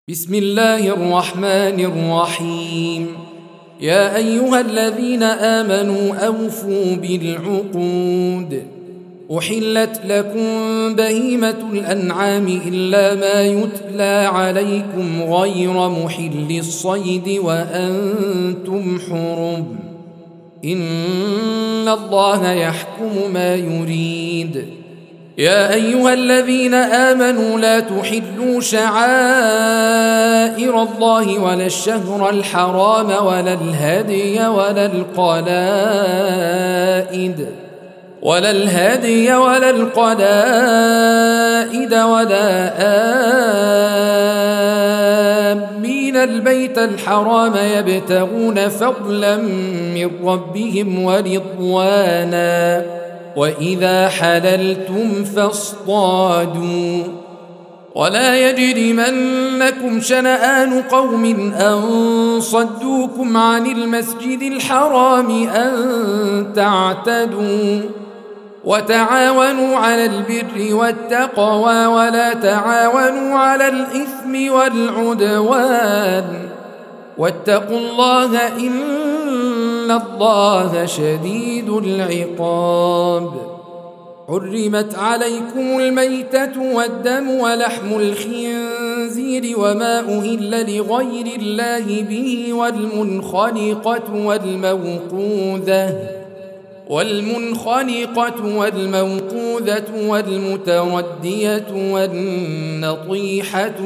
بسم الله الرحمن الرحيم. يا أيها الذين آمنوا أوفوا بالعقود. أحلت لكم بهيمة الأنعام إلا ما يتلى عليكم غير محل الصيد وأنتم حرم. إن الله يحكم ما يريد. يا أيها الذين آمنوا لا تحلوا شعائر الله ولا الشهر الحرام ولا الهدي ولا القلائد ولا آمين البيت الحرام يبتغون فضلا من ربهم ورضوانا وإذا حللتم فاصطادوا ولا يجرمنكم شنآن قوم أن صدوكم عن المسجد الحرام أن تعتدوا وتعاونوا على البر والتقوى ولا تعاونوا على الإثم والعدوان واتقوا الله إن الله شديد العقاب. حرمت عليكم الميتة والدم ولحم الخنزير وما أهل لغير الله به والمنخنقة والموقوذة والمتردية والنطيحة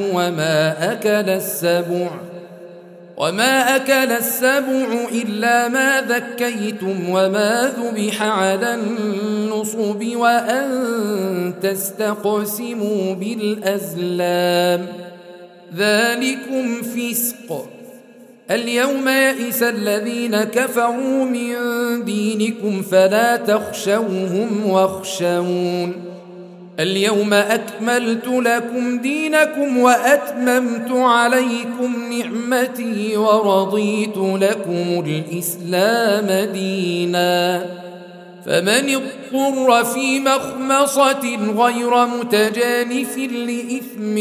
وما أكل السبع إلا ما ذكيتم وما ذبح على النصب وأن تستقسموا بالأزلام ذلكم فسق. اليوم يئس الذين كفروا من دينكم فلا تخشوهم واخشون. اليوم أكملت لكم دينكم وأتممت عليكم نعمتي ورضيت لكم الإسلام دينا. فمن اضطر في مخمصة غير متجانف لإثم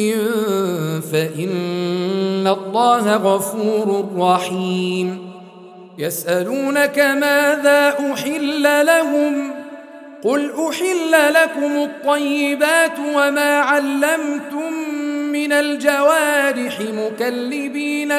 فإن الله غفور رحيم. يسألونك ماذا أحل لهم قل أحل لكم الطيبات وما علمتم من الجوارح مكلبين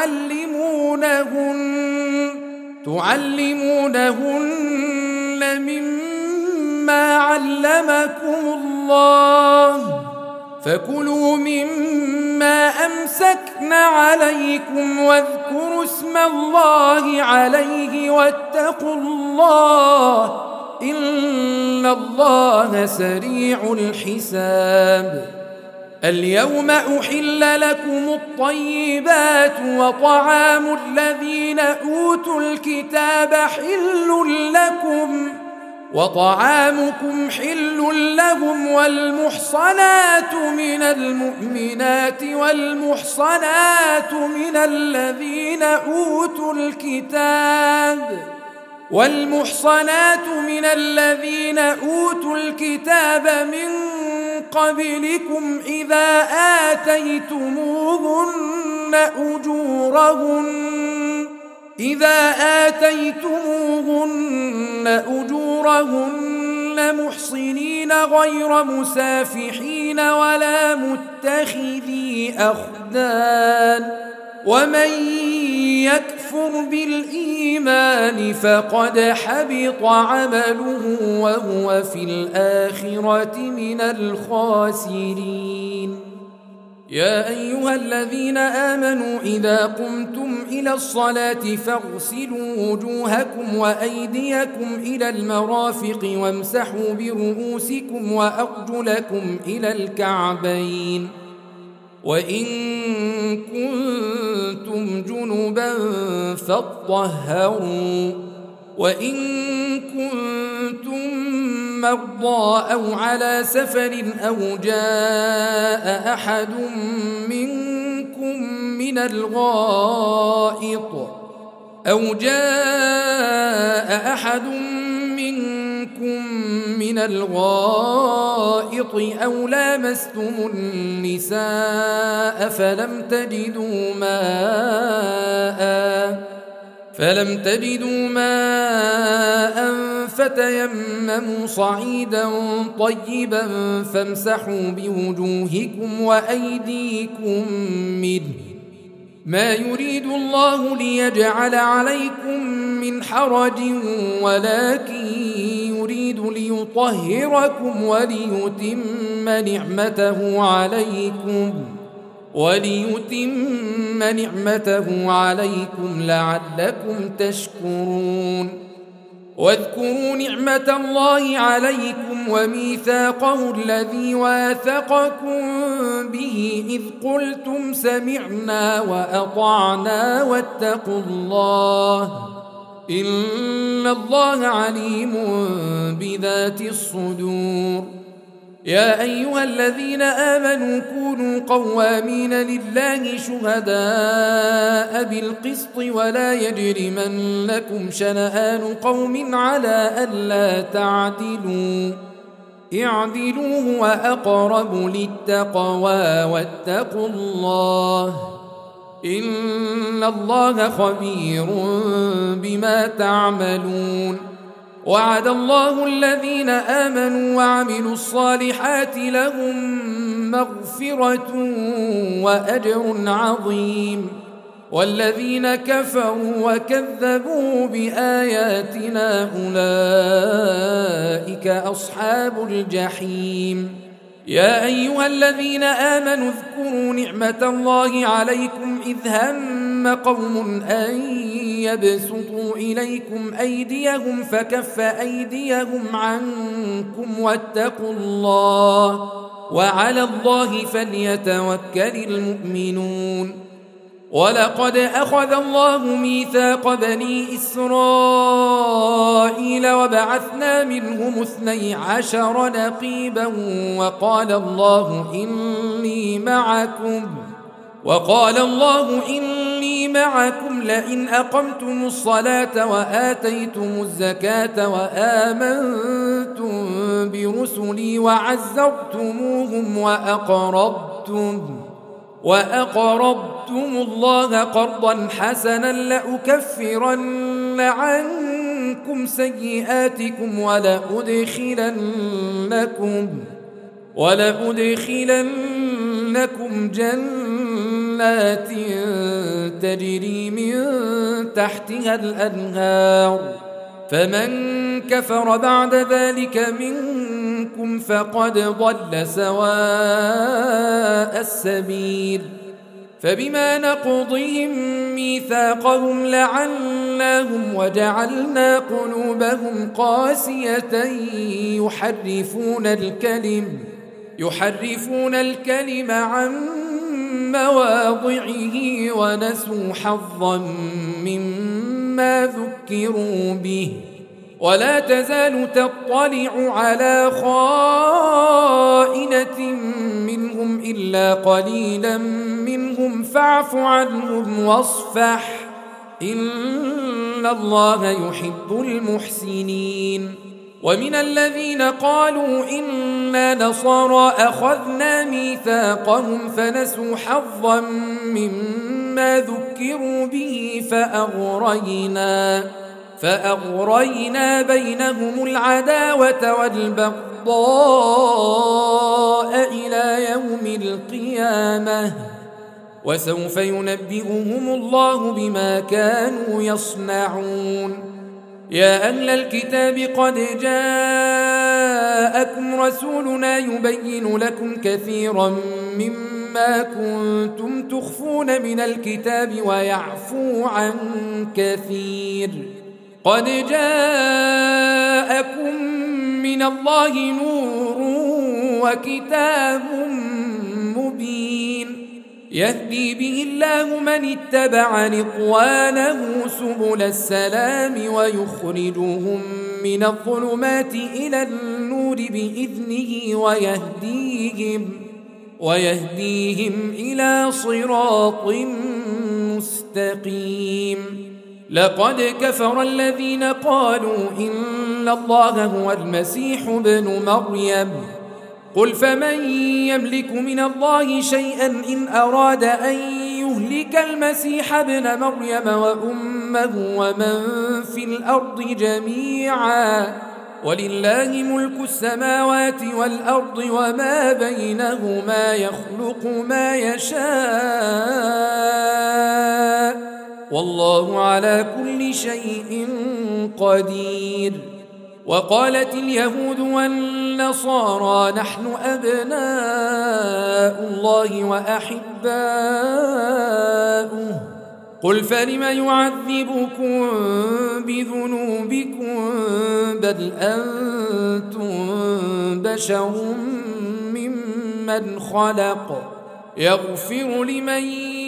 تعلمونهن مما علمكم الله فكلوا مما أمسكن عليكم واذكروا اسم الله عليه واتقوا الله إن الله سريع الحساب. اليوم أحل لكم الطيبات وطعام الذين أوتوا الكتاب حل لكم وطعامكم حل لهم والمحصنات من المؤمنات والمحصنات من الذين أوتوا الكتاب من قبلكم إذا آتيتموهن أجورهن محصنين غير مسافحين ولا متخذي أخدان ومن يكفر بالإيمان فقد حبط عمله وهو في الآخرة من الخاسرين. يا أيها الذين آمنوا إذا قمتم إلى الصلاة فاغسلوا وجوهكم وأيديكم إلى المرافق وامسحوا برؤوسكم وأرجلكم إلى الكعبين وإن كنتم جنبا فاطهروا وإن كنتم مرضى أو على سفر أو جاء أحد منكم منكم من الغائط أو لامستم النساء فلم تجدوا ماء فتيمموا صعيدا طيبا فامسحوا بوجوهكم وأيديكم منه ما يريد الله ليجعل عليكم من حرج ولكن يريد ليطهركم وليتم نعمته عليكم لعلكم تشكرون واذكروا نعمة الله عليكم وميثاقه الذي واثقكم به إذ قلتم سمعنا وأطعنا واتقوا الله إن الله عليم بذات الصدور يا أيها الذين آمنوا كونوا قوامين لله شهداء بالقسط ولا يجرمنكم شنآن قوم على ألا تعدلوا اعدلوا هو أقرب للتقوى واتقوا الله إن الله خبير بما تعملون وعد الله الذين آمنوا وعملوا الصالحات لهم مغفرة وأجر عظيم والذين كفروا وكذبوا بآياتنا أولئك أصحاب الجحيم يا أيها الذين آمنوا اذكروا نعمة الله عليكم إذ هم قوم أن يبسطوا إليكم أيديهم فكف أيديهم عنكم واتقوا الله وعلى الله فليتوكل المؤمنون ولقد أخذ الله ميثاق بني إسرائيل وبعثنا منهم 12 نقيبا وقال الله إني معكم لئن أقمتم الصلاة وآتيتم الزكاة وآمنتم برسلي وعزرتموهم وأقرضتم الله قرضا حسنا لأكفرن عنكم سيئاتكم ولأدخلنكم جنات تجري من تحتها الأنهار فمن كفر بعد ذلك منكم فقد ضل سواء السبيل فبما نقضهم ميثاقهم لعناهم وجعلنا قلوبهم قاسية يحرفون الكلم عن مواضعه ونسوا حظا مما ذكروا به ولا تزال تطلع على خائنة منهم إلا قليلا منهم فاعف عنهم واصفح إن الله يحب المحسنين ومن الذين قالوا إنا نصارى أخذنا ميثاقهم فنسوا حظا مما ذكروا به فأغرينا بينهم العداوة والبغضاء إلى يوم القيامة وسوف ينبئهم الله بما كانوا يصنعون يا أهل الكتاب قد جاءكم رسولنا يبين لكم كثيرا مما كنتم تخفون من الكتاب ويعفو عن كثير قد جاءكم من الله نور وكتاب مبين يهدي به الله من اتبع رضوانه سبل السلام ويخرجهم من الظلمات إلى النور بإذنه ويهديهم إلى صراط مستقيم لقد كفر الذين قالوا إن الله هو المسيح ابن مريم قل فمن يملك من الله شيئا إن أراد أن يهلك المسيح ابن مريم وأمه ومن في الأرض جميعا ولله ملك السماوات والأرض وما بينهما يخلق ما يشاء والله على كل شيء قدير. وقالت اليهود والنصارى نحن أبناء الله وأحباؤه قل فلم يعذبكم بذنوبكم بل أنتم بشر ممن خلق يغفر لمن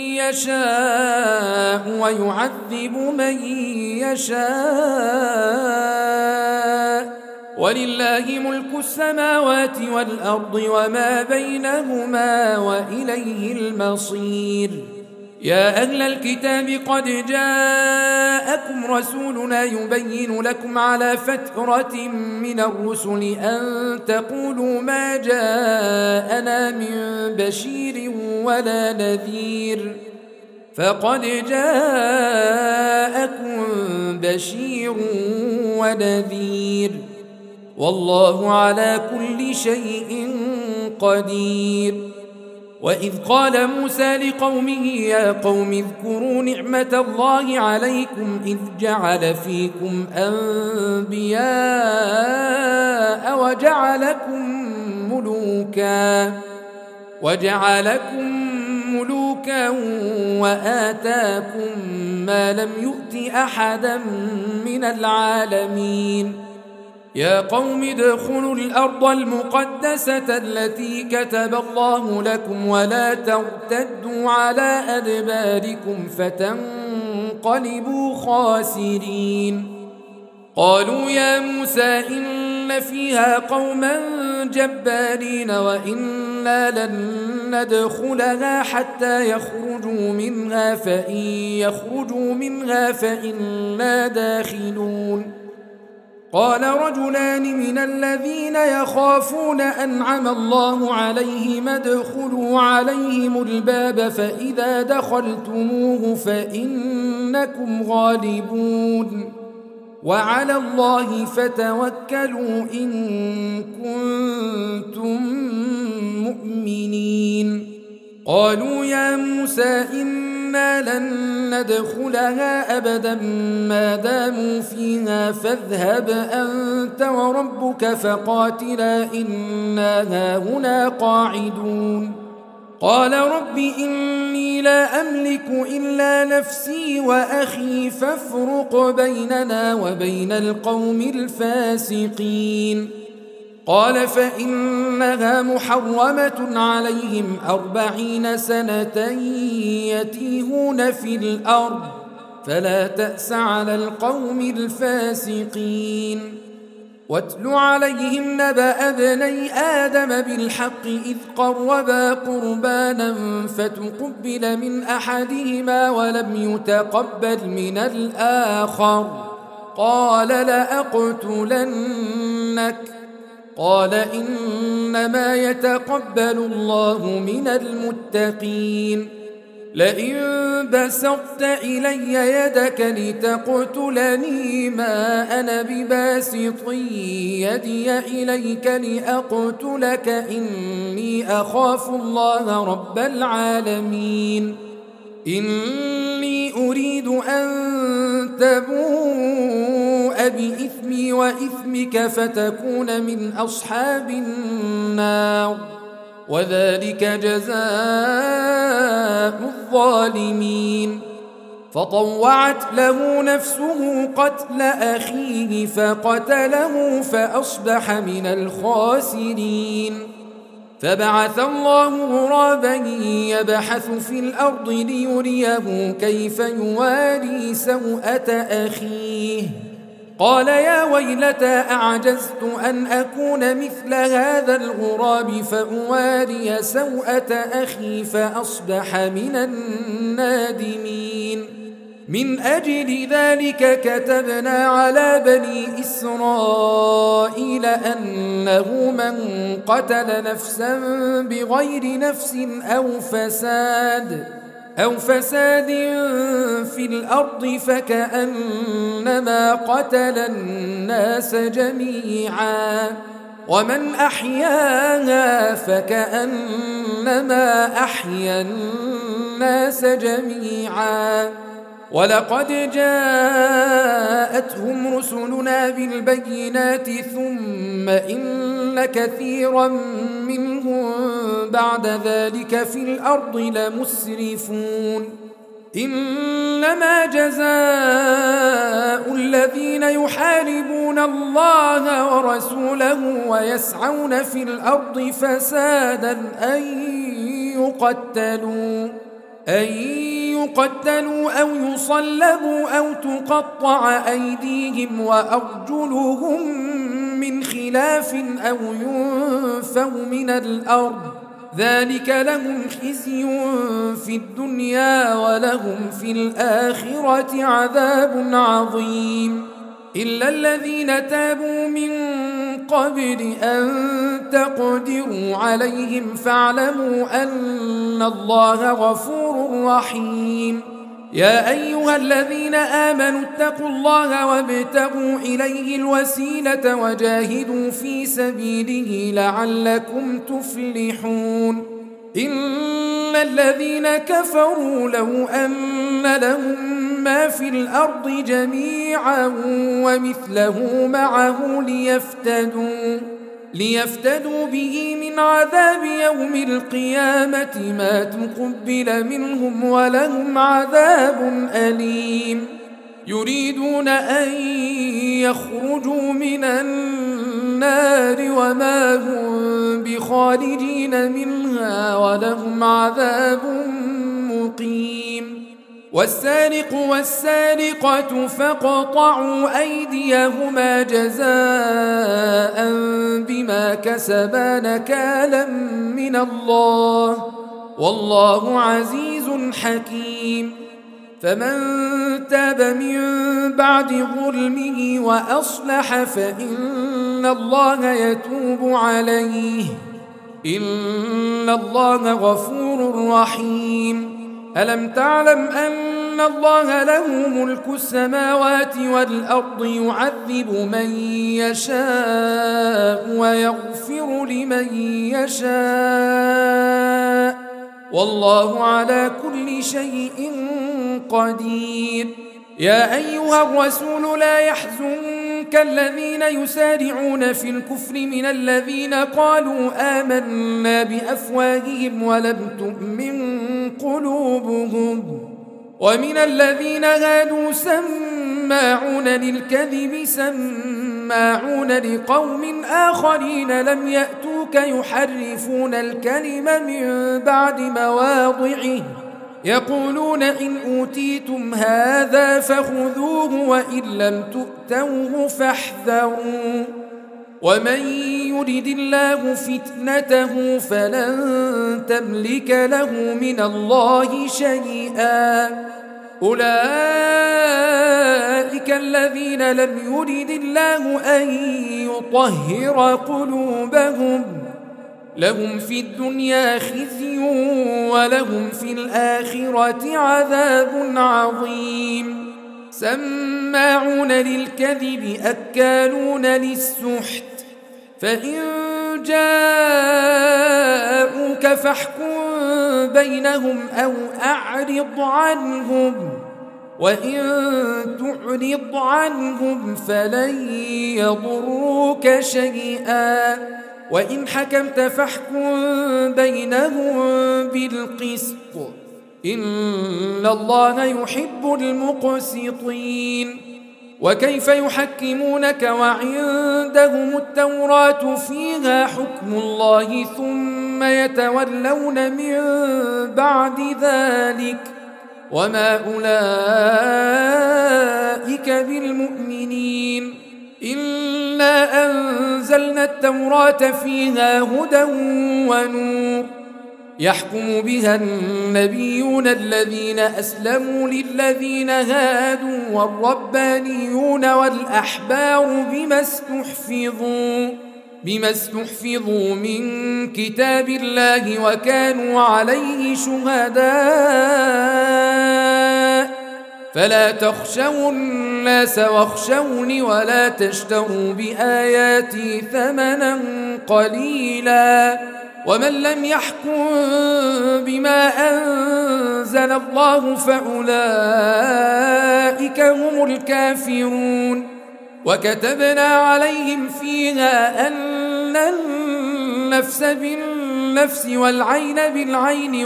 يشاء ويعذب من يشاء ولله ملك السماوات والأرض وما بينهما وإليه المصير. يا أهل الكتاب قد جاءكم رسولنا يبين لكم على فترة من الرسل أن تقولوا ما جاءنا من بشير ولا نذير فقد جاءكم بشير ونذير والله على كل شيء قدير. وإذ قال موسى لقومه يا قوم اذكروا نعمة الله عليكم إذ جعل فيكم أنبياء وجعلكم ملوكا وآتاكم ما لم يؤت أحدا من العالمين. يا قوم ادخلوا الأرض المقدسة التي كتب الله لكم ولا ترتدوا على أدباركم فتنقلبوا خاسرين. قالوا يا موسى إن فيها قوما جبارين وإنا لن ندخلها حتى يخرجوا منها فإن يخرجوا منها فإنا داخلون. قال رجلان من الذين يخافون أنعم الله عليهم ادخلوا عليهم الباب فإذا دخلتموه فإنكم غالبون وعلى الله فتوكلوا إن كنتم مؤمنين. قالوا يا موسى إنا لن ندخلها أبدا ما داموا فيها فاذهب أنت وربك فقاتلا إنا هاهنا قاعدون. قال رب إني لا أملك إلا نفسي وأخي فافرق بيننا وبين القوم الفاسقين. قال فإنها محرمة عليهم 40 سنة يتيهون في الأرض فلا تأس على القوم الفاسقين. واتل عليهم نبأ ابني آدم بالحق إذ قربا قربانا فتقبل من أحدهما ولم يتقبل من الآخر قال لأقتلنك قال إنما يتقبل الله من المتقين. لئن بسطت إلي يدك لتقتلني ما أنا بباسط يدي إليك لأقتلك إني أخاف الله رب العالمين. إني أريد أن تبوء بإثمي وإثمك فتكون من أصحاب النار وذلك جزاء الظالمين. فطوعت له نفسه قتل أخيه فقتله فأصبح من الخاسرين. فبعث الله غرابا يبحث في الأرض ليريه كيف يواري سوءة أخيه قال يا ويلتى أعجزت أن أكون مثل هذا الغراب فأواري سوءة أخي فأصبح من النادمين. من أجل ذلك كتبنا على بني إسرائيل أنه من قتل نفسا بغير نفس أو فساد في الأرض فكأنما قتل الناس جميعا ومن أحياها فكأنما أحيا الناس جميعا ولقد جاءتهم رسلنا بالبينات ثم إن كثيرا منهم بعد ذلك في الأرض لمسرفون إنما جزاء الذين يحاربون الله ورسوله ويسعون في الأرض فسادا أن يقتلوا أو يصلبوا أو تقطع أيديهم وأرجلهم من خلاف أو ينفوا من الأرض ذلك لهم خزي في الدنيا ولهم في الآخرة عذاب عظيم إلا الذين تابوا من قبل أن تقدروا عليهم فاعلموا أن الله غفور رحيم يا أيها الذين آمنوا اتقوا الله وابتغوا إليه الوسيلة وجاهدوا في سبيله لعلكم تفلحون إن الذين كفروا لو أن لهم ما في الأرض جميعا ومثله معه ليفتدوا به من عذاب يوم القيامة ما تقبل منهم ولهم عذاب أليم يريدون أن يخرجوا من النار وما هم بخارجين منها ولهم عذاب مقيم والسارق والسارقة فاقطعوا أيديهما جزاء بما كسبا نكالا من الله والله عزيز حكيم فمن تاب من بعد ظلمه وأصلح فإن الله يتوب عليه إن الله غفور رحيم ألم تعلم أن الله له ملك السماوات والأرض يعذب من يشاء ويغفر لمن يشاء والله على كل شيء قدير يا أيها الرسول لا يحزنك الذين يسارعون في الكفر من الذين قالوا آمنا بأفواههم ولم تؤمن قلوبهم ومن الذين هادوا سماعون للكذب سماعون لقوم آخرين لم يأتوك يحرفون الكلم من بعد مواضعه يقولون إن أوتيتم هذا فخذوه وإن لم تؤتوه فاحذروا ومن يرد الله فتنته فلن تملك له من الله شيئا أولئك الذين لم يرد الله أن يطهر قلوبهم لهم في الدنيا خزي ولهم في الآخرة عذاب عظيم سماعون للكذب أكالون للسحت فإن جاءوك فاحكم بينهم أو أعرض عنهم وإن تعرض عنهم فلن يضروك شيئا وإن حكمت فاحكم بينهم بالقسط إن الله يحب المقسطين وكيف يحكمونك وعندهم التوراة فيها حكم الله ثم يتولون من بعد ذلك وما أولئك بالمؤمنين إنا أنزلنا التوراة فيها هدى ونور يحكم بها النبيون الذين أسلموا للذين هادوا والربانيون والأحبار بما استحفظوا من كتاب الله وكانوا عليه شهداء فلا تخشوا الناس واخشوني ولا تشتروا بآياتي ثمنا قليلا ومن لم يحكم بما أنزل الله فأولئك هم الكافرون وكتبنا عليهم فيها أن النفس بالنفس والعين بالعين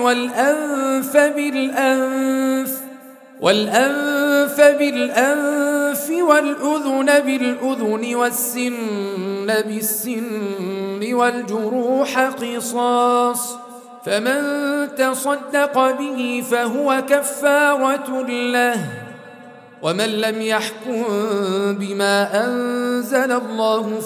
والأنف بالأنف والأذن بالأذن والسن بالسن والجروح قصاص فمن تصدق به فهو كفارة له ومن لم يحكم بما أنزل الله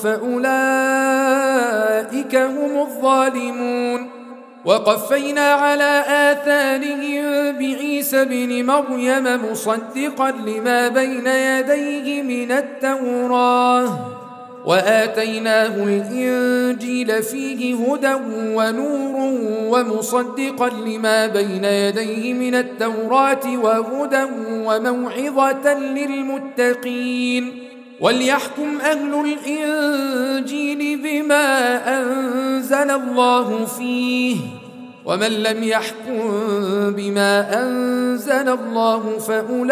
فأولئك هم الظالمون وقفينا على آثارهم بعيسى بن مريم مصدقا لما بين يديه من التوراة وآتيناه الإنجيل فيه هدى ونور ومصدقا لما بين يديه من التوراة وهدى وموعظة للمتقين وليحكم أهل الإنجيل بما أنزل الله فيه ومن لم يحكم بما أنزل الله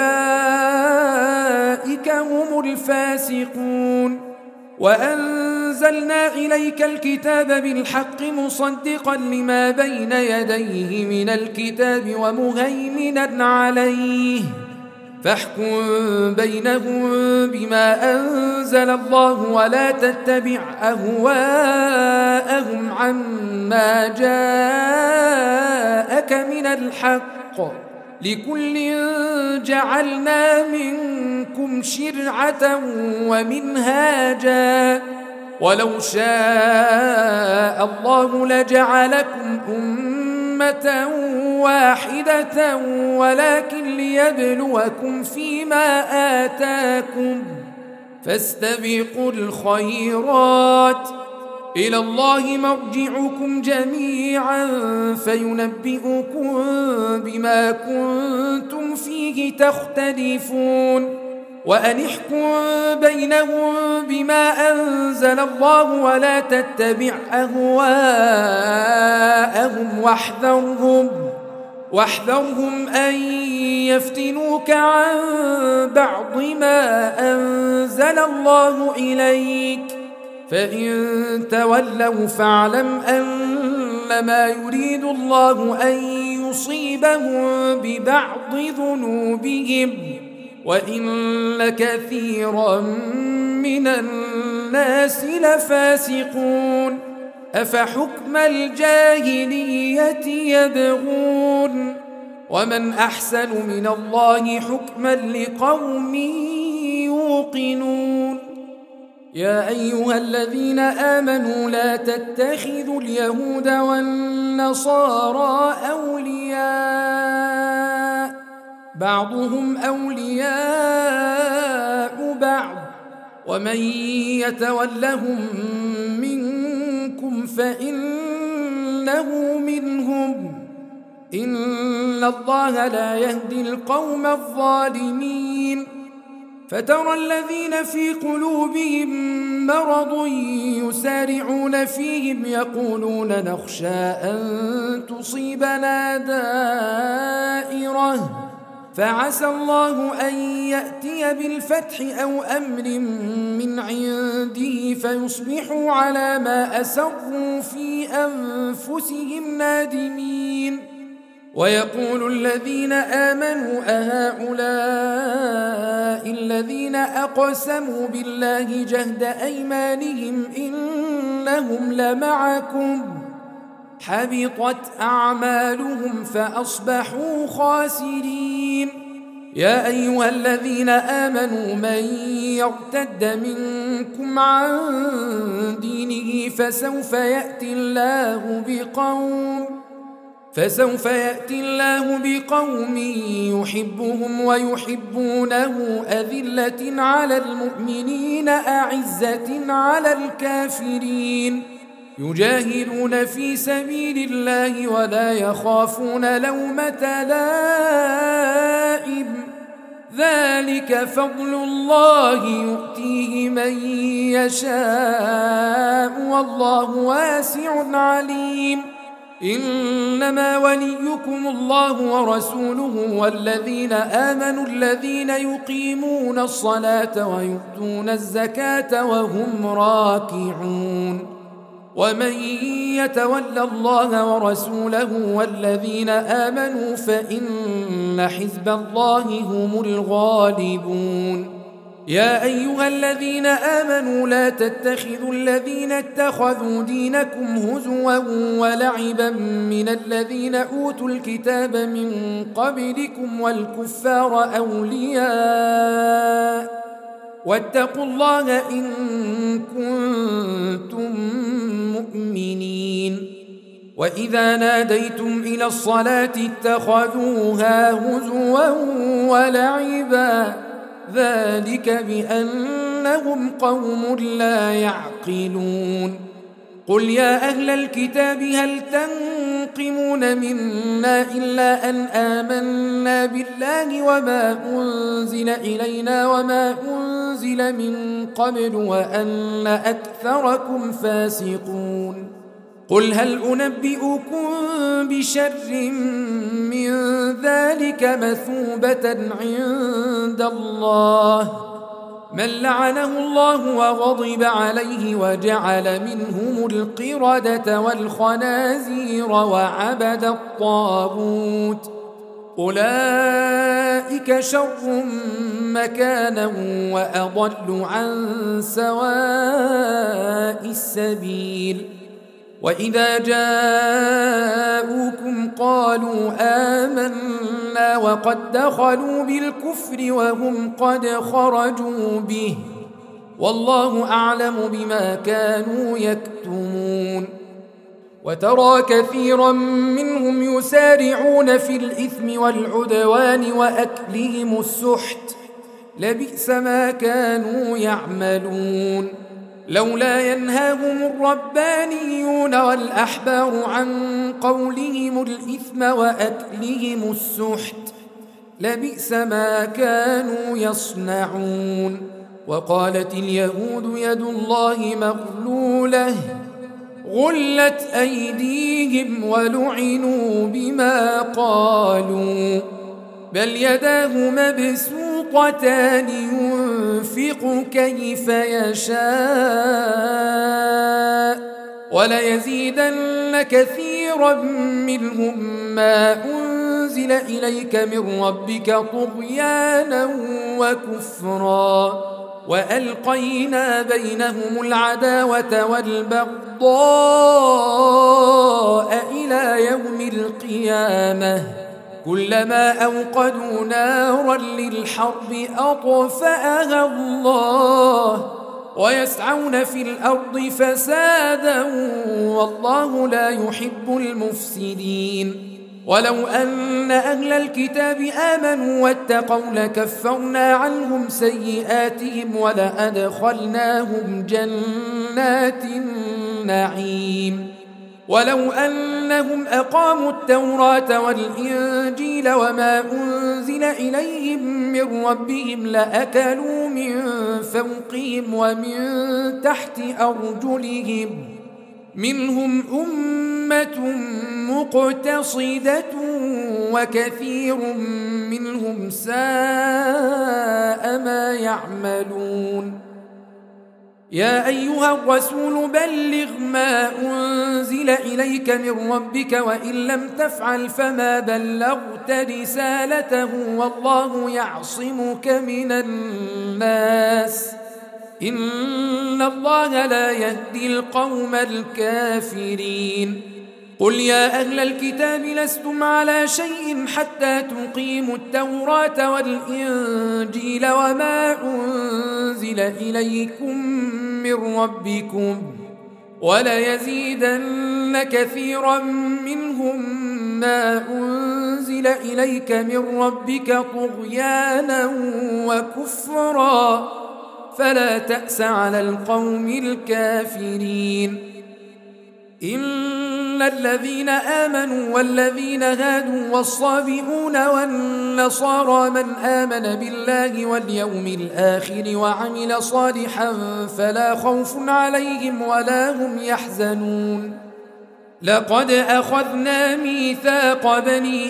فأولئك هم الفاسقون وأنزلنا إليك الكتاب بالحق مصدقا لما بين يديه من الكتاب ومهيمنا عليه فاحكم بينهم بما أنزل الله ولا تتبع أهواءهم عما جاءك من الحق لكل جعلنا منكم شرعة ومنهاجا ولو شاء الله لجعلكم أمة واحدة ولكن ليبلوكم فيما آتاكم فاستبقوا الخيرات إلى الله مرجعكم جميعا فينبئكم بما كنتم فيه تختلفون وأن احكم بينهم بما أنزل الله ولا تتبع أهواءهم واحذرهم أن يفتنوك عن بعض ما أنزل الله إليك فإن تولوا فاعلم أنما يريد الله أن يصيبهم ببعض ذنوبهم وإن كثيرا من الناس لفاسقون أفحكم الجاهلية يبغون ومن أحسن من الله حكما لقوم يوقنون يا أيها الذين آمنوا لا تتخذوا اليهود والنصارى أولياء بعضهم أولياء بعض ومن يتولهم منكم فإنه منهم إن الله لا يهدي القوم الظالمين فترى الذين في قلوبهم مرض يسارعون فيهم يقولون نخشى أن تصيبنا دائرة فعسى الله أن يأتي بالفتح أو أمر من عنده فيصبحوا على ما أسروا في أنفسهم نادمين ويقول الذين آمنوا أهؤلاء الذين أقسموا بالله جهد أيمانهم إنهم لمعكم حبطت أعمالهم فأصبحوا خاسرين يا أيها الذين آمنوا من يرتد منكم عن دينه فسوف يأتي الله فسوف يأتي الله بقوم يحبهم ويحبونه أذلة على المؤمنين أعزة على الكافرين يجاهدون في سبيل الله ولا يخافون لومة لائم ذلك فضل الله يؤتيه من يشاء والله واسع عليم إنما وليكم الله ورسوله والذين آمنوا الذين يقيمون الصلاة ويؤتون الزكاة وهم راكعون ومن يتول الله ورسوله والذين آمنوا فإن حزب الله هم الغالبون يا أيها الذين آمنوا لا تتخذوا الذين اتخذوا دينكم هزوا ولعبا من الذين أوتوا الكتاب من قبلكم والكفار أولياء واتقوا الله إن كنتم مؤمنين وإذا ناديتم إلى الصلاة اتخذوها هزوا ولعبا ذلك بأنهم قوم لا يعقلون قل يا أهل الكتاب هل تنقمون منا إلا أن آمنا بالله وما أنزل إلينا وما أنزل من قبل وأن أكثركم فاسقون قل هل أنبئكم بشر من ذلك مثوبة عند الله من لعنه الله وغضب عليه وجعل منهم القردة والخنازير وعبد الطاغوت أولئك شر مكانا وأضل عن سواء السبيل وإذا جاءوكم قالوا آمنا وقد دخلوا بالكفر وهم قد خرجوا به والله أعلم بما كانوا يكتمون وترى كثيرا منهم يسارعون في الإثم والعدوان وأكلهم السحت لبئس ما كانوا يعملون لولا ينهاهم الربانيون والأحبار عن قولهم الإثم وأكلهم السحت لبئس ما كانوا يصنعون وقالت اليهود يد الله مغلولة غلت أيديهم ولعنوا بما قالوا بل يداه مبسوطتان ينفق كيف يشاء وليزيدن كثيرا منهم ما أنزل إليك من ربك طغيانا وكفرا وألقينا بينهم العداوة والبغضاء إلى يوم القيامة كلما أوقدوا نارا للحرب أطفأها الله ويسعون في الأرض فسادا والله لا يحب المفسدين ولو أن أهل الكتاب آمنوا واتقوا لكفرنا عنهم سيئاتهم ولأدخلناهم جنات النعيم ولو أنهم أقاموا التوراة والإنجيل وما أنزل إليهم من ربهم لأكلوا من فوقهم ومن تحت أرجلهم منهم أمة مقتصدة وكثير منهم ساء ما يعملون يا أيها الرسول بلغ ما أنزل إليك من ربك وإن لم تفعل فما بلغت رسالته والله يعصمك من الناس إن الله لا يهدي القوم الكافرين قل يا أهل الكتاب لستم على شيء حتى تقيموا التوراة والإنجيل وما أنزل إليكم من ربكم وليزيدن كثيرا منهم ما أنزل إليك من ربك طغيانا وكفرا فلا تأس على القوم الكافرين. إن الذين آمنوا والذين هادوا والصابئون والنصارى من آمن بالله واليوم الآخر وعمل صالحا فلا خوف عليهم ولا هم يحزنون. لقد أخذنا ميثاق بني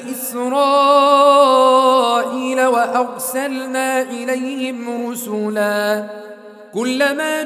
إسرائيل وأرسلنا إليهم رسلا كلما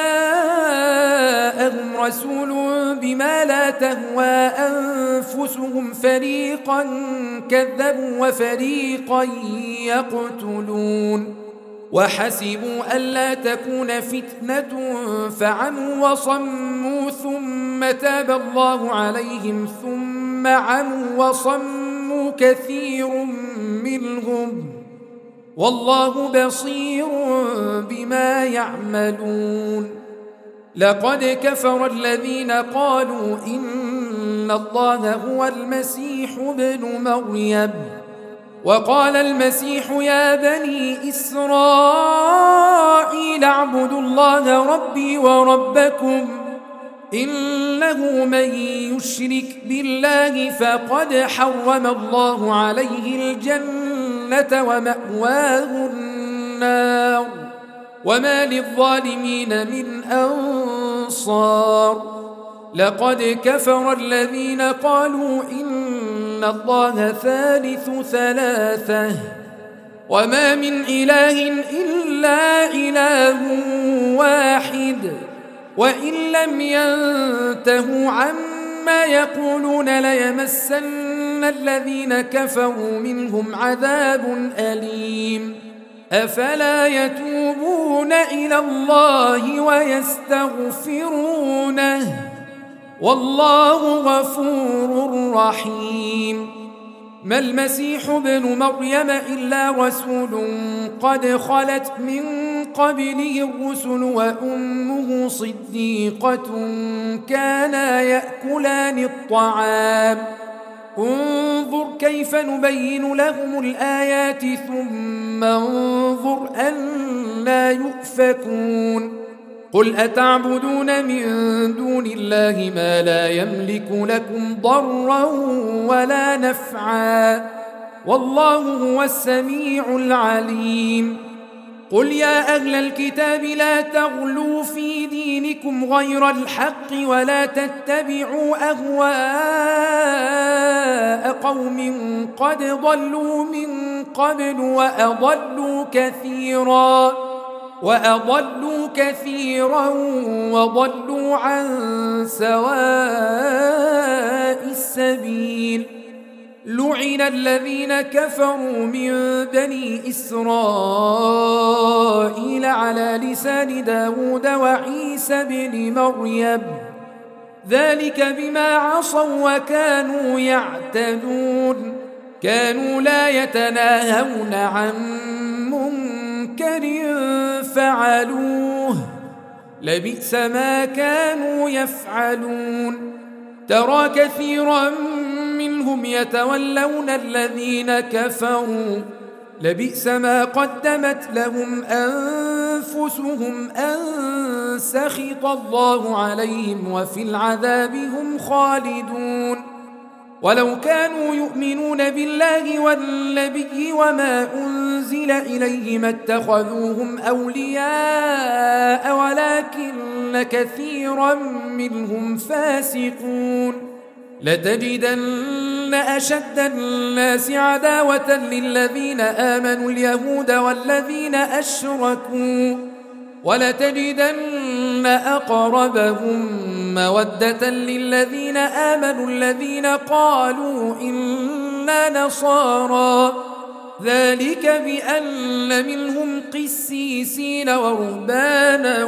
جاءهم رسول بما لا تهوى أنفسهم فريقا كذبوا وفريقا يقتلون وحسبوا ألا تكون فتنة فعموا وصموا ثم تاب الله عليهم ثم عموا وصموا كثير منهم والله بصير بما يعملون. لقد كفر الذين قالوا إن الله هو المسيح ابن مريم وقال المسيح يا بني إسرائيل اعبدوا الله ربي وربكم إنه من يشرك بالله فقد حرم الله عليه الجنة ومأواه النار وما للظالمين من أنصار. لقد كفر الذين قالوا إن الله ثالث ثلاثة وما من إله إلا إله واحد وإن لم ينتهوا عما يقولون ليمسن الذين كفروا منهم عذاب أليم. أفلا يتوبون إلى الله ويستغفرونه والله غفور رحيم. ما المسيح ابن مريم إلا رسول قد خلت من قبله الرسل وأمه صديقة كانا يأكلان الطعام انظر كيف نبين لهم الآيات ثم انظر أنى يؤفكون. قل أتعبدون من دون الله ما لا يملك لكم ضرا ولا نفعا والله هو السميع العليم. قل يا أهل الكتاب لا تغلوا في دينكم غير الحق ولا تتبعوا أهواء قوم قد ضلوا من قبل وأضلوا كثيرا وضلوا عن سواء السبيل. لعن الذين كفروا من بني إسرائيل على لسان داود وعيسى بن مريم ذلك بما عصوا وكانوا يعتدون كانوا لا يتناهون عن منكر فعلوه لبئس ما كانوا يفعلون. ترى كثيرا منهم يتولون الذين كفروا لبئس ما قدمت لهم أنفسهم أن سخط الله عليهم وفي العذاب هم خالدون. ولو كانوا يؤمنون بالله والنبي وما أنزل إليه ما اتخذوهم أولياء ولكن كثيرا منهم فاسقون. لتجدن أشد الناس عداوة للذين آمنوا اليهود والذين أشركوا ولتجدن أقربهم مودة للذين آمنوا الذين قالوا إنا نصارى ذلك بأن منهم قسيسين ورهبانا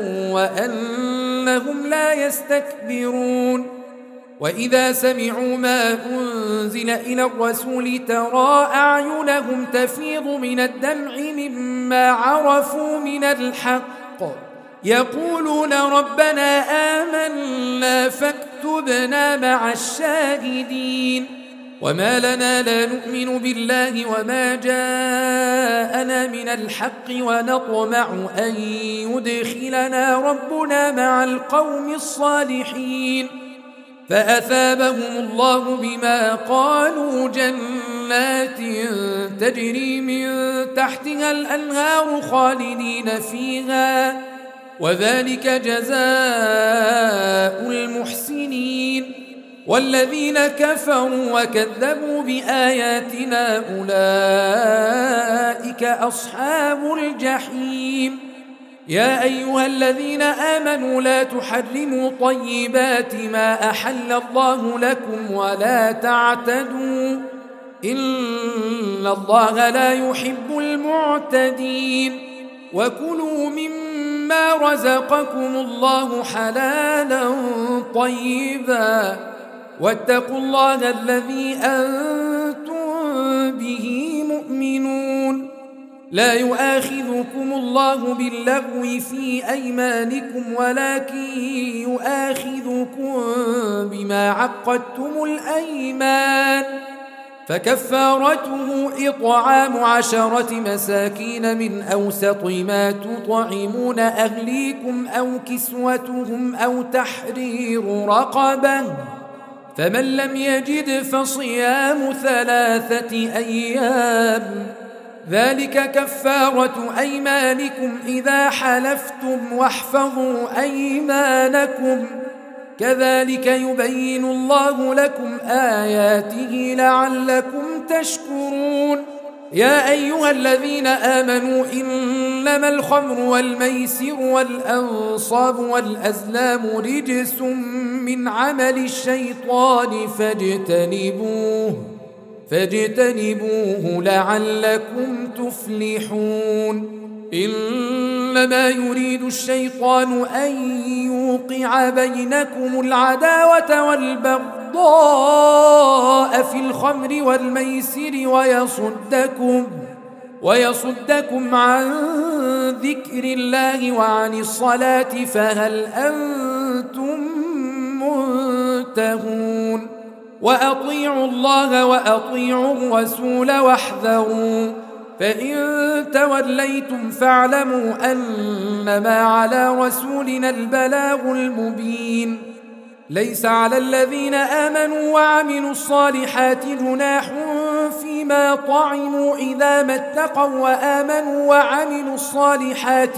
وأنهم لا يستكبرون. وإذا سمعوا ما أنزل إلى الرسول ترى أعينهم تفيض من الدمع مما عرفوا من الحق يقولون ربنا آمنا فاكتبنا مع الشاهدين. وما لنا لا نؤمن بالله وما جاءنا من الحق ونطمع أن يدخلنا ربنا مع القوم الصالحين فأثابهم الله بما قالوا جنات تجري من تحتها الأنهار خالدين فيها وذلك جزاء المحسنين والذين كفروا وكذبوا بآياتنا أولئك أصحاب الجحيم يا أيها الذين آمنوا لا تحرموا طيبات ما أحل الله لكم ولا تعتدوا إن الله لا يحب المعتدين وكلوا مما رزقكم الله حلالا طيبا واتقوا الله الذي أنتم به مؤمنون لا يؤاخذكم الله باللغو في أيمانكم ولكن يؤاخذكم بما عقدتم الأيمان فكفارته إطعام 10 مساكين من أوسط ما تطعمون أهليكم أو كسوتهم أو تحرير رقبة فمن لم يجد فصيام 3 أيام ذلك كفارة أيمانكم إذا حلفتم واحفظوا أيمانكم كذلك يبين الله لكم آياته لعلكم تشكرون يا أيها الذين آمنوا إنما الخمر والميسر والأنصاب والأزلام رجس من عمل الشيطان فاجتنبوه لعلكم تفلحون إنما يريد الشيطان أن يوقع بينكم العداوة والبغضاء في الخمر والميسر ويصدكم عن ذكر الله وعن الصلاة فهل أنتم منتهون وأطيعوا الله وأطيعوا الرسول واحذروا فإن توليتم فاعلموا أنما على رسولنا البلاغ المبين ليس على الذين آمنوا وعملوا الصالحات جناح فيما طعموا إذا ما اتقوا وآمنوا وعملوا الصالحات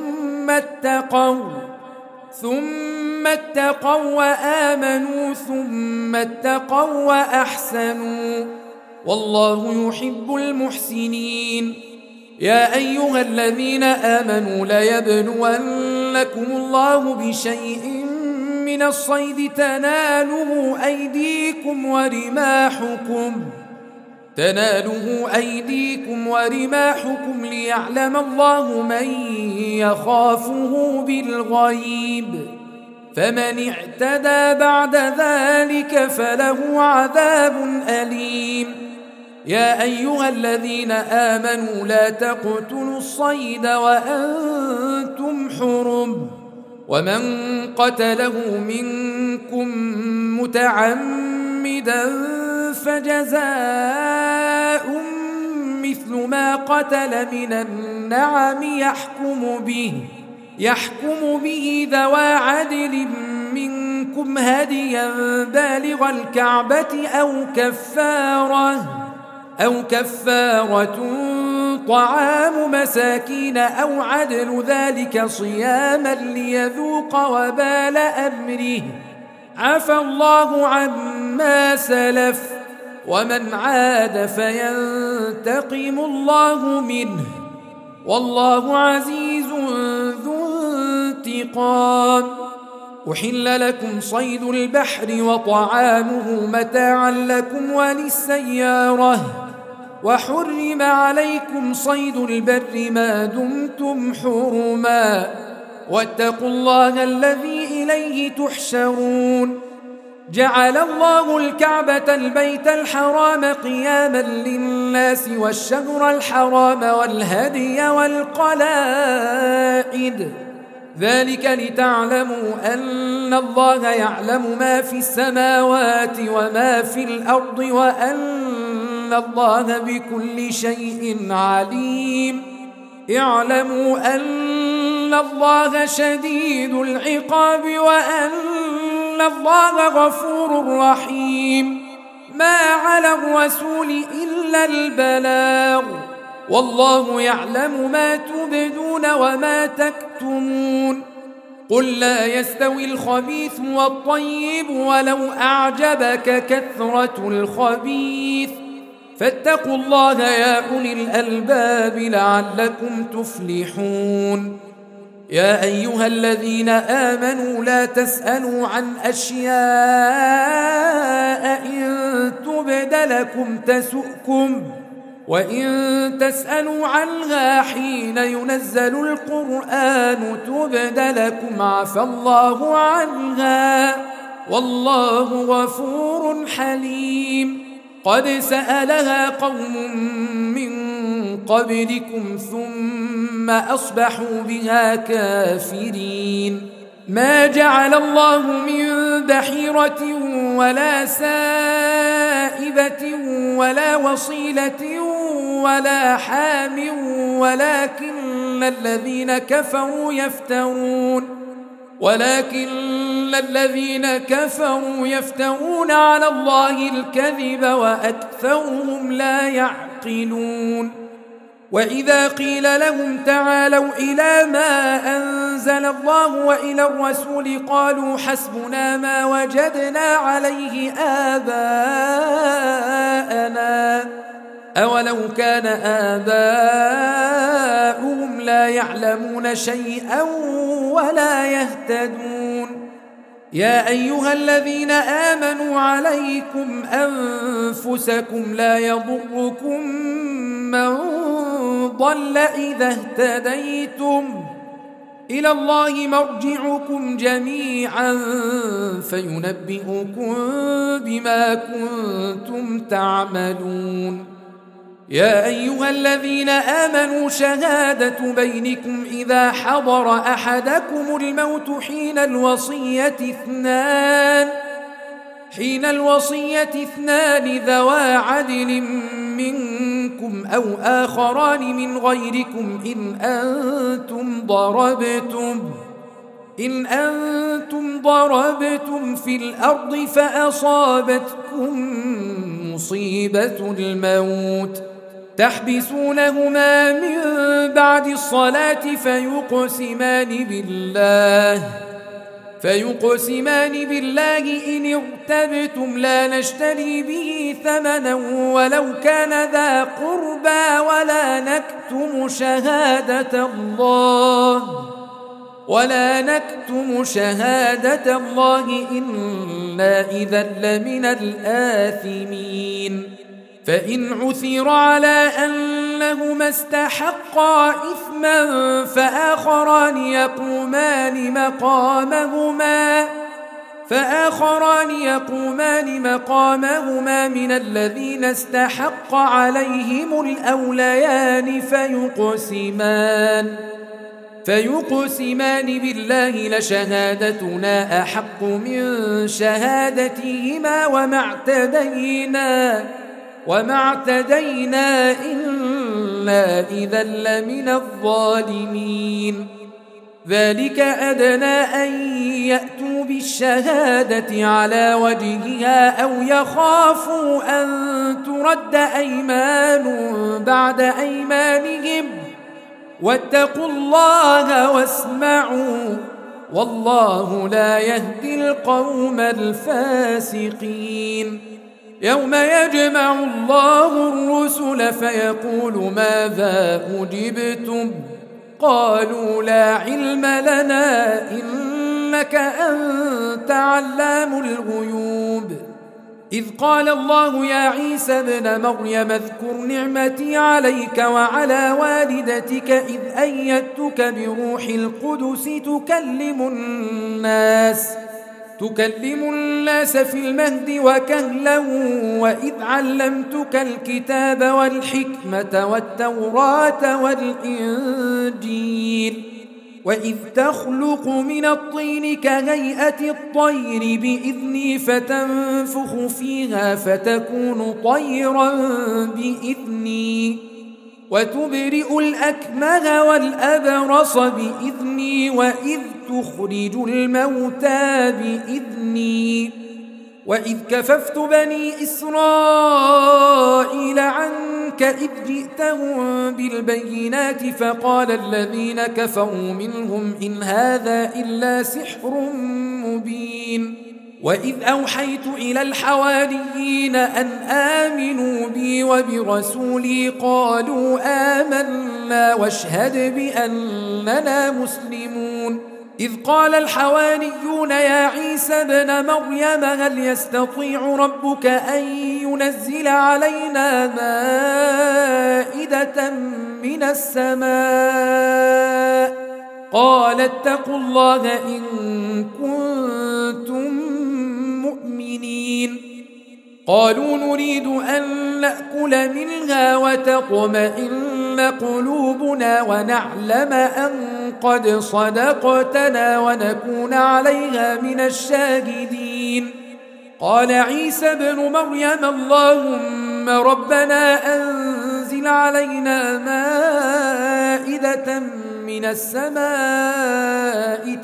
ثم اتقوا وآمنوا ثم اتقوا وأحسنوا والله يحب المحسنين يا أيها الذين آمنوا ليبلونكم الله بشيء من الصيد تناله أيديكم ورماحكم ليعلم الله من يخافه بالغيب فمن اعتدى بعد ذلك فله عذاب أليم يا أيها الذين آمنوا لا تقتلوا الصيد وأنتم حرم ومن قتله منكم متعمدا فجزاء مثل ما قتل من النعم يحكم به ذوى عدل منكم هديا بالغ الكعبة أو كفارة طعام مساكين أو عدل ذلك صياما ليذوق وبال أمره عفى الله عما سلف ومن عاد فينتقم الله منه والله عزيز ذو انتقام أحل لكم صيد البحر وطعامه متاعا لكم وللسيارة وحرم عليكم صيد البر ما دمتم حرما واتقوا الله الذي إليه تحشرون جعل الله الكعبة البيت الحرام قياما للناس والشهر الحرام والهدي والقلائد ذلك لتعلموا أن الله يعلم ما في السماوات وما في الأرض وأن الله بكل شيء عليم. اعلموا أن الله شديد العقاب وأن الله غفور رحيم. ما على الرسول إلا البلاغ، والله يعلم ما تبدون وما تكتمون. قل لا يستوي الخبيث والطيب ولو أعجبك كثرة الخبيث، فاتقوا الله يا أولي الألباب لعلكم تفلحون. يا أيها الذين آمنوا لا تسألوا عن أشياء إن تبد لكم تسؤكم، وإن تسألوا عنها حين ينزل القرآن تبد لكم عفى الله عنها، والله غفور حليم. قد سألها قوم من قبلكم ثم أصبحوا بها كافرين. ما جعل الله من بحيرة ولا سائبة ولا وصيلة ولا حام ولكن الذين كفروا يفترون على الله الكذب وأكثرهم لا يعقلون. وإذا قيل لهم تعالوا إلى ما أنزل الله وإلى الرسول قالوا حسبنا ما وجدنا عليه آباءنا أولو كان آباؤهم لا يعلمون شيئا ولا يهتدون. يا أيها الذين آمنوا عليكم أنفسكم لا يضركم من ضل إذا اهتديتم، إلى الله مرجعكم جميعا فينبئكم بما كنتم تعملون. يا أيها الذين آمنوا شهادة بينكم إذا حضر أحدكم الموت حين الوصية اثنان ذوا عدل منكم أو آخران من غيركم إن أنتم ضربتم في الأرض فأصابتكم مصيبة الموت تحبسونهما من بعد الصلاة فيقسمان بالله إن ارتبتم لا نشتري به ثمنا ولو كان ذا قربى ولا نكتم شهادة الله إنا إذا لمن الآثمين. فإن عثر على أنهما استحقا إثما فآخران يقومان مقامهما من الذين استحق عليهم الأوليان فيقسمان بالله لشهادتنا أحق من شهادتهما وما اعتدينا إنا إذا لمن الظالمين. ذلك أدنى أن يأتوا بالشهادة على وجهها أو يخافوا أن ترد أيمان بعد أيمانهم واتقوا الله واسمعوا والله لا يهدي القوم الفاسقين. يوم يجمع الله الرسل فيقول ماذا أجبتم قالوا لا علم لنا إنك أنت علام الغيوب. إذ قال الله يا عيسى ابن مريم اذكر نعمتي عليك وعلى والدتك إذ أيدتك بروح القدس تكلم الناس في المهد وكهلا وإذ علمتك الكتاب والحكمة والتوراة والإنجيل وإذ تخلق من الطين كهيئة الطير بإذني فتنفخ فيها فتكون طيرا بإذني وتبرئ الأكمه والأبرص بإذني وإذ تخرج الموتى بإذني وإذ كففت بني إسرائيل عنك إذ جئتهم بالبينات فقال الذين كفروا منهم إن هذا إلا سحر مبين وإذ أوحيت إلى الحواريين أن آمنوا بي وبرسولي قالوا آمنا واشهد بأننا مسلمون إذ قال الحواريون يا عيسى ابن مريم هل يستطيع ربك أن ينزل علينا مائدة من السماء قال اتقوا الله إن كنتم مؤمنين قالوا نريد أن نأكل منها وتطمئن قلوبنا ونعلم أن قد صدقتنا ونكون عليها من الشاهدين قال عيسى ابن مريم اللهم ربنا أنزل علينا مائدة من السماء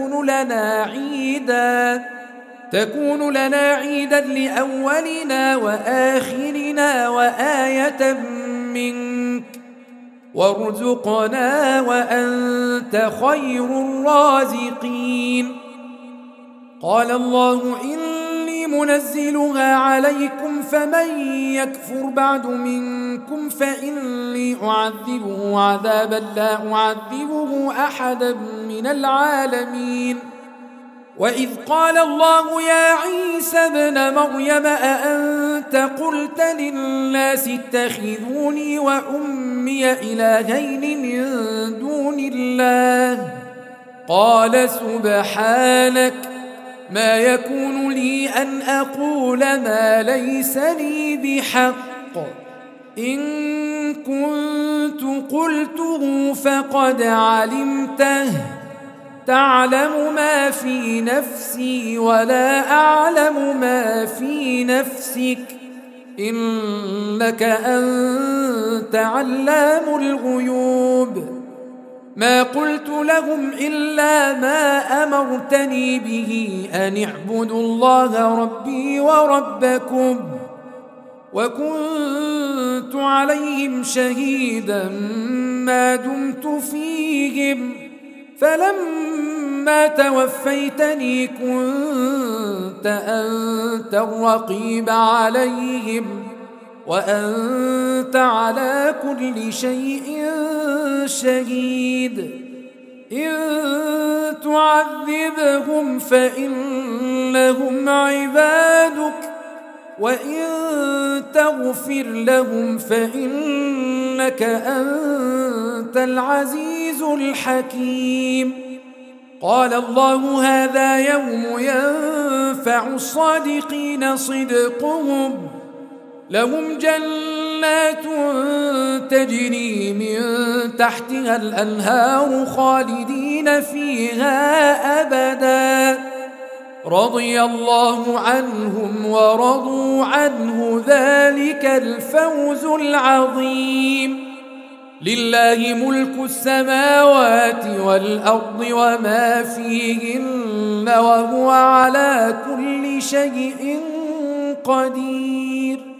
تكون لنا عيدا لأولنا وآخرنا وآية منك وارزقنا وأنت خير الرازقين قال الله إني منزلها عليكم فمن يكفر بعد منكم فإني أعذبه عذابا لا أعذبه أحدا من العالمين وإذ قال الله يا عيسى ابن مريم أأنت قلت للناس اتخذوني وأمي إلهين من دون الله قال سبحانك ما يكون لي أن أقول ما ليس لي بحق إن كنت قلته فقد علمته تعلم ما في نفسي ولا أعلم ما في نفسك إنك أنت علام الغيوب ما قلت لهم إلا ما أمرتني به أن اعبدوا الله ربي وربكم وكنت عليهم شهيدا ما دمت فيهم فلما توفيتني كنت أنت الرقيب عليهم وأنت على كل شيء شهيد إن تعذبهم فإنهم عبادك وإن تغفر لهم فإنك أنت العزيز الحكيم قال الله هذا يوم ينفع الصادقين صدقهم لهم جنات تجري من تحتها الأنهار خالدين فيها أبدا رضي الله عنهم ورضوا عنه ذلك الفوز العظيم لله ملك السماوات والأرض وما فيهن وهو على كل شيء قدير